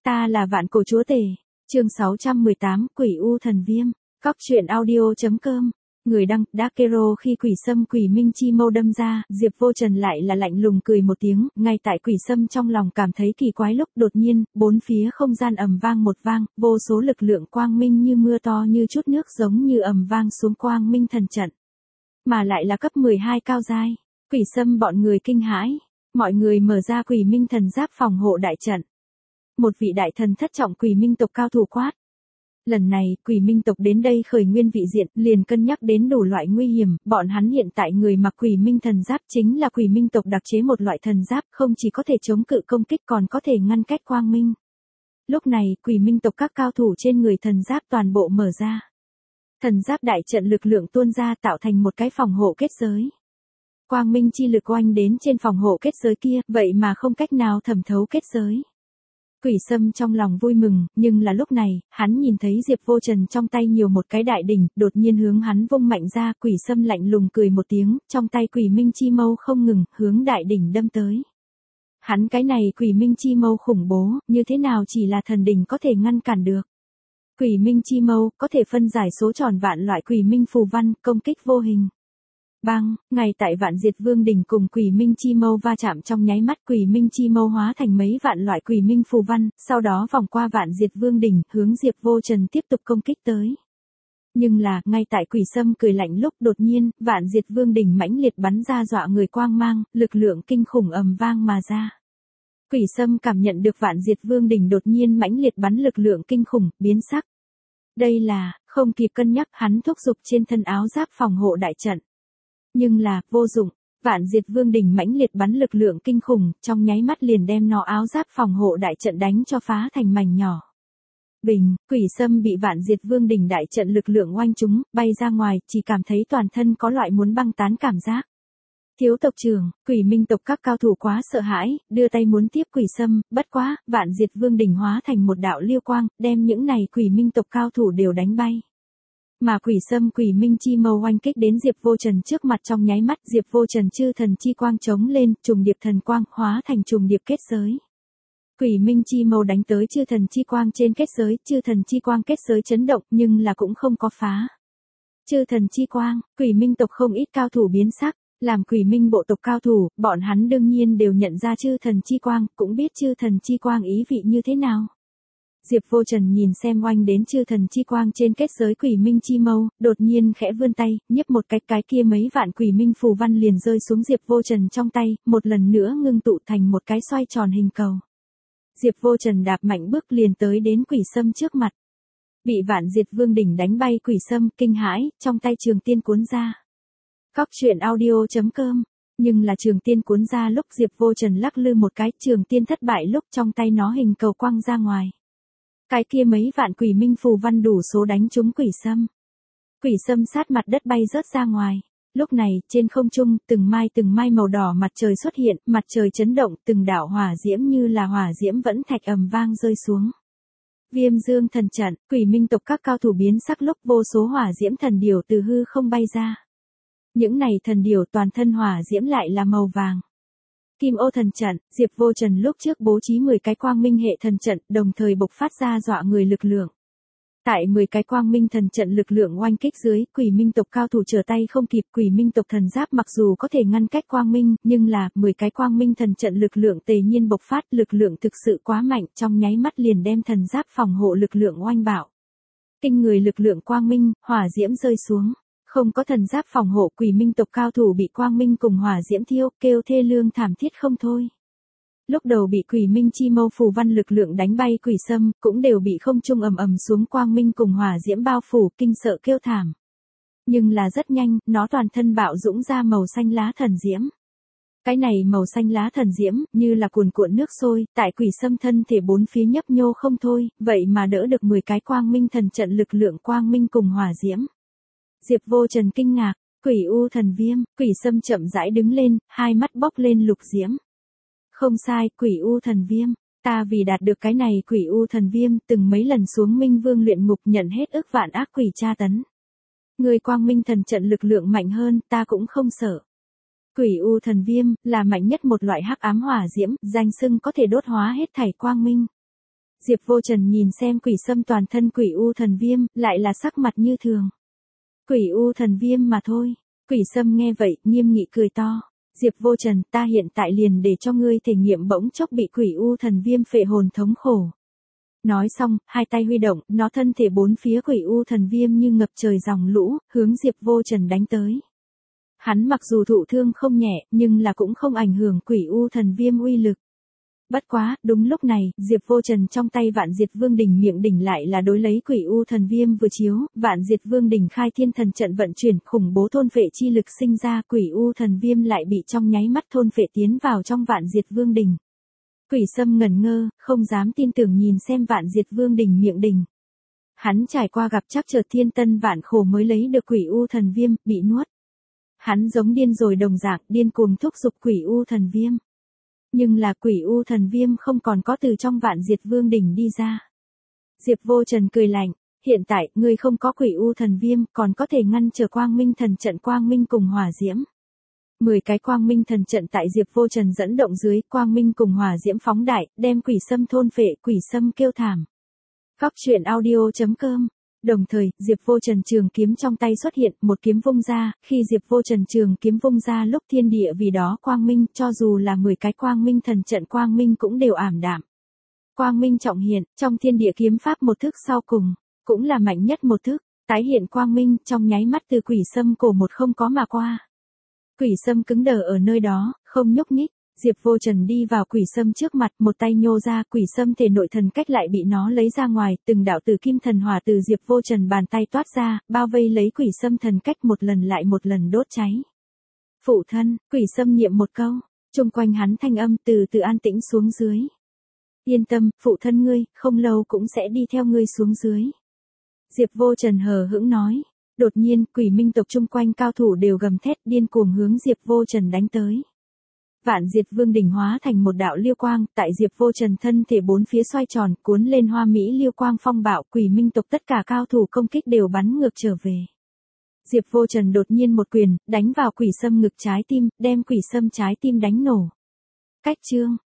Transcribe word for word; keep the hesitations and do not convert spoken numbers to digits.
Ta là vạn cổ chúa tể. Chương sáu trăm mười tám, Quỷ U Thần Viêm. Cóc truyện audio chấm com. Người đăng, Dakero. Khi quỷ sâm quỷ minh chi mâu đâm ra, Diệp Vô Trần lại là lạnh lùng cười một tiếng, ngay tại quỷ sâm trong lòng cảm thấy kỳ quái lúc đột nhiên, bốn phía không gian ầm vang một vang, vô số lực lượng quang minh như mưa to như chút nước giống như ầm vang xuống quang minh thần trận. Mà lại là cấp mười hai cao giai. Quỷ sâm bọn người kinh hãi, mọi người mở ra quỷ minh thần giáp phòng hộ đại trận. Một vị đại thần thất trọng quỷ minh tộc cao thủ quát. Lần này, quỷ minh tộc đến đây khởi nguyên vị diện, liền cân nhắc đến đủ loại nguy hiểm, bọn hắn hiện tại người mặc quỷ minh thần giáp chính là quỷ minh tộc đặc chế một loại thần giáp, không chỉ có thể chống cự công kích còn có thể ngăn cách quang minh. Lúc này, quỷ minh tộc các cao thủ trên người thần giáp toàn bộ mở ra. Thần giáp đại trận lực lượng tuôn ra tạo thành một cái phòng hộ kết giới. Quang minh chi lực oanh đến trên phòng hộ kết giới kia, vậy mà không cách nào thẩm thấu kết giới. Quỷ sâm trong lòng vui mừng, nhưng là lúc này, hắn nhìn thấy Diệp Vô Trần trong tay nhiều một cái đại đỉnh, đột nhiên hướng hắn vung mạnh ra, quỷ sâm lạnh lùng cười một tiếng, trong tay quỷ minh chi mâu không ngừng, hướng đại đỉnh đâm tới. Hắn cái này quỷ minh chi mâu khủng bố, như thế nào chỉ là thần đỉnh có thể ngăn cản được. Quỷ minh chi mâu, có thể phân giải số tròn vạn loại quỷ minh phù văn, công kích vô hình. Bang, ngay tại vạn diệt vương đỉnh cùng quỷ minh chi mâu va chạm trong nháy mắt, quỷ minh chi mâu hóa thành mấy vạn loại quỷ minh phù văn, sau đó vòng qua vạn diệt vương đỉnh, hướng Diệp Vô Trần tiếp tục công kích tới. Nhưng là, ngay tại quỷ sâm cười lạnh lúc đột nhiên, vạn diệt vương đỉnh mãnh liệt bắn ra dọa người quang mang, lực lượng kinh khủng ầm vang mà ra. Quỷ sâm cảm nhận được vạn diệt vương đỉnh đột nhiên mãnh liệt bắn lực lượng kinh khủng, biến sắc. Đây là, không kịp cân nhắc, hắn thúc giục trên thân áo giáp phòng hộ đại trận. Nhưng là, vô dụng, vạn diệt vương đỉnh mãnh liệt bắn lực lượng kinh khủng, trong nháy mắt liền đem nó áo giáp phòng hộ đại trận đánh cho phá thành mảnh nhỏ. Bình, quỷ sâm bị vạn diệt vương đỉnh đại trận lực lượng oanh trúng, bay ra ngoài, chỉ cảm thấy toàn thân có loại muốn băng tán cảm giác. Thiếu tộc trưởng, quỷ minh tộc các cao thủ quá sợ hãi, đưa tay muốn tiếp quỷ sâm, bất quá, vạn diệt vương đỉnh hóa thành một đạo liêu quang, đem những này quỷ minh tộc cao thủ đều đánh bay. Mà quỷ sâm quỷ minh chi mâu oanh kích đến Diệp Vô Trần trước mặt trong nháy mắt, Diệp Vô Trần chư thần chi quang chống lên, trùng điệp thần quang hóa thành trùng điệp kết giới. Quỷ minh chi mâu đánh tới chư thần chi quang trên kết giới, chư thần chi quang kết giới chấn động nhưng là cũng không có phá. Chư thần chi quang, quỷ minh tộc không ít cao thủ biến sắc, làm quỷ minh bộ tộc cao thủ, bọn hắn đương nhiên đều nhận ra chư thần chi quang, cũng biết chư thần chi quang ý vị như thế nào. Diệp Vô Trần nhìn xem oanh đến chư thần chi quang trên kết giới quỷ minh chi mâu, đột nhiên khẽ vươn tay, nhấp một cái cái kia mấy vạn quỷ minh phù văn liền rơi xuống Diệp Vô Trần trong tay, một lần nữa ngưng tụ thành một cái xoay tròn hình cầu. Diệp Vô Trần đạp mạnh bước liền tới đến quỷ sâm trước mặt. Bị vạn diệt vương đỉnh đánh bay quỷ sâm kinh hãi, trong tay trường tiên cuốn ra. Cóc truyện audio chấm com. Nhưng là trường tiên cuốn ra lúc Diệp Vô Trần lắc lư một cái, trường tiên thất bại lúc trong tay nó hình cầu quăng ra ngoài. Cái kia mấy vạn quỷ minh phù văn đủ số đánh trúng quỷ sâm. Quỷ sâm sát mặt đất bay rớt ra ngoài. Lúc này, trên không trung, từng mai từng mai màu đỏ mặt trời xuất hiện, mặt trời chấn động, từng đạo hỏa diễm như là hỏa diễm vẫn thạch ầm vang rơi xuống. Viêm dương thần trận, quỷ minh tộc các cao thủ biến sắc lúc vô số hỏa diễm thần điểu từ hư không bay ra. Những này thần điểu toàn thân hỏa diễm lại là màu vàng. Kim ô thần trận, Diệp Vô Trần lúc trước bố trí mười cái quang minh hệ thần trận, đồng thời bộc phát ra dọa người lực lượng. Tại mười cái quang minh thần trận lực lượng oanh kích dưới, quỷ minh tộc cao thủ trở tay không kịp, quỷ minh tộc thần giáp mặc dù có thể ngăn cách quang minh, nhưng là, mười cái quang minh thần trận lực lượng tề nhiên bộc phát, lực lượng thực sự quá mạnh, trong nháy mắt liền đem thần giáp phòng hộ lực lượng oanh bạo. Kinh người lực lượng quang minh, hỏa diễm rơi xuống. Không có thần giáp phòng hộ, quỷ minh tộc cao thủ bị quang minh cùng hỏa diễm thiêu, kêu thê lương thảm thiết không thôi. Lúc đầu bị quỷ minh chi mâu phù văn lực lượng đánh bay quỷ sâm, cũng đều bị không trung ầm ầm xuống quang minh cùng hỏa diễm bao phủ, kinh sợ kêu thảm. Nhưng là rất nhanh, nó toàn thân bạo dũng ra màu xanh lá thần diễm. Cái này màu xanh lá thần diễm, như là cuồn cuộn nước sôi, tại quỷ sâm thân thể bốn phía nhấp nhô không thôi, vậy mà đỡ được mười cái quang minh thần trận lực lượng quang minh cùng hỏa diễm. Diệp Vô Trần kinh ngạc, quỷ u thần viêm, quỷ sâm chậm rãi đứng lên, hai mắt bốc lên lục diễm. Không sai, quỷ u thần viêm, ta vì đạt được cái này quỷ u thần viêm, từng mấy lần xuống minh vương luyện ngục nhận hết ức vạn ác quỷ tra tấn. Người quang minh thần trận lực lượng mạnh hơn, ta cũng không sợ. Quỷ u thần viêm, là mạnh nhất một loại hắc ám hỏa diễm, danh xưng có thể đốt hóa hết thảy quang minh. Diệp Vô Trần nhìn xem quỷ sâm toàn thân quỷ u thần viêm, lại là sắc mặt như thường. Quỷ u thần viêm mà thôi. Quỷ sâm nghe vậy, nghiêm nghị cười to. Diệp Vô Trần, ta hiện tại liền để cho ngươi thể nghiệm bỗng chốc bị quỷ u thần viêm phệ hồn thống khổ. Nói xong, hai tay huy động, nó thân thể bốn phía quỷ u thần viêm như ngập trời dòng lũ, hướng Diệp Vô Trần đánh tới. Hắn mặc dù thụ thương không nhẹ, nhưng là cũng không ảnh hưởng quỷ u thần viêm uy lực. Bất quá, đúng lúc này, Diệp Vô Trần trong tay Vạn Diệt Vương đỉnh miệng đỉnh lại là đối lấy quỷ u thần viêm vừa chiếu, Vạn Diệt Vương đỉnh khai thiên thần trận vận chuyển, khủng bố thôn phệ chi lực sinh ra, quỷ u thần viêm lại bị trong nháy mắt thôn phệ tiến vào trong Vạn Diệt Vương đỉnh. Quỷ sâm ngẩn ngơ, không dám tin tưởng nhìn xem Vạn Diệt Vương đỉnh miệng đỉnh. Hắn trải qua gặp chắc trở thiên tân vạn khổ mới lấy được quỷ u thần viêm, bị nuốt. Hắn giống điên rồi đồng dạng, điên cuồng thúc giục quỷ u thần viêm. Nhưng là quỷ u thần viêm không còn có từ trong Vạn Diệt Vương đỉnh đi ra. Diệp Vô Trần cười lạnh, hiện tại, ngươi không có quỷ u thần viêm, còn có thể ngăn trở quang minh thần trận quang minh cùng hỏa diễm. Mười cái quang minh thần trận tại Diệp Vô Trần dẫn động dưới, quang minh cùng hỏa diễm phóng đại, đem quỷ sâm thôn phệ, quỷ sâm kêu thảm. Góc truyện audio chấm com. Đồng thời, Diệp Vô Trần trường kiếm trong tay xuất hiện, một kiếm vung ra, khi Diệp Vô Trần trường kiếm vung ra lúc thiên địa vì đó quang minh, cho dù là mười cái quang minh thần trận quang minh cũng đều ảm đạm. Quang minh trọng hiện, trong thiên địa kiếm pháp một thức sau cùng, cũng là mạnh nhất một thức, tái hiện quang minh, trong nháy mắt từ quỷ sâm cổ một không có mà qua. Quỷ sâm cứng đờ ở nơi đó, không nhúc nhích. Diệp Vô Trần đi vào quỷ sâm trước mặt, một tay nhô ra, quỷ sâm thể nội thần cách lại bị nó lấy ra ngoài, từng đạo tử kim thần hỏa từ Diệp Vô Trần bàn tay toát ra, bao vây lấy quỷ sâm thần cách một lần lại một lần đốt cháy. Phụ thân, quỷ sâm niệm một câu, chung quanh hắn thanh âm từ từ an tĩnh xuống dưới. Yên tâm, phụ thân ngươi, không lâu cũng sẽ đi theo ngươi xuống dưới. Diệp Vô Trần hờ hững nói. Đột nhiên, quỷ minh tộc chung quanh cao thủ đều gầm thét điên cuồng hướng Diệp Vô Trần đánh tới. Vạn Diệt Vương đỉnh hóa thành một đạo liêu quang, tại Diệp Vô Trần thân thể bốn phía xoay tròn, cuốn lên hoa mỹ liêu quang phong bạo, quỷ minh tộc tất cả cao thủ công kích đều bắn ngược trở về. Diệp Vô Trần đột nhiên một quyền, đánh vào quỷ sâm ngực trái tim, đem quỷ sâm trái tim đánh nổ. Cách chương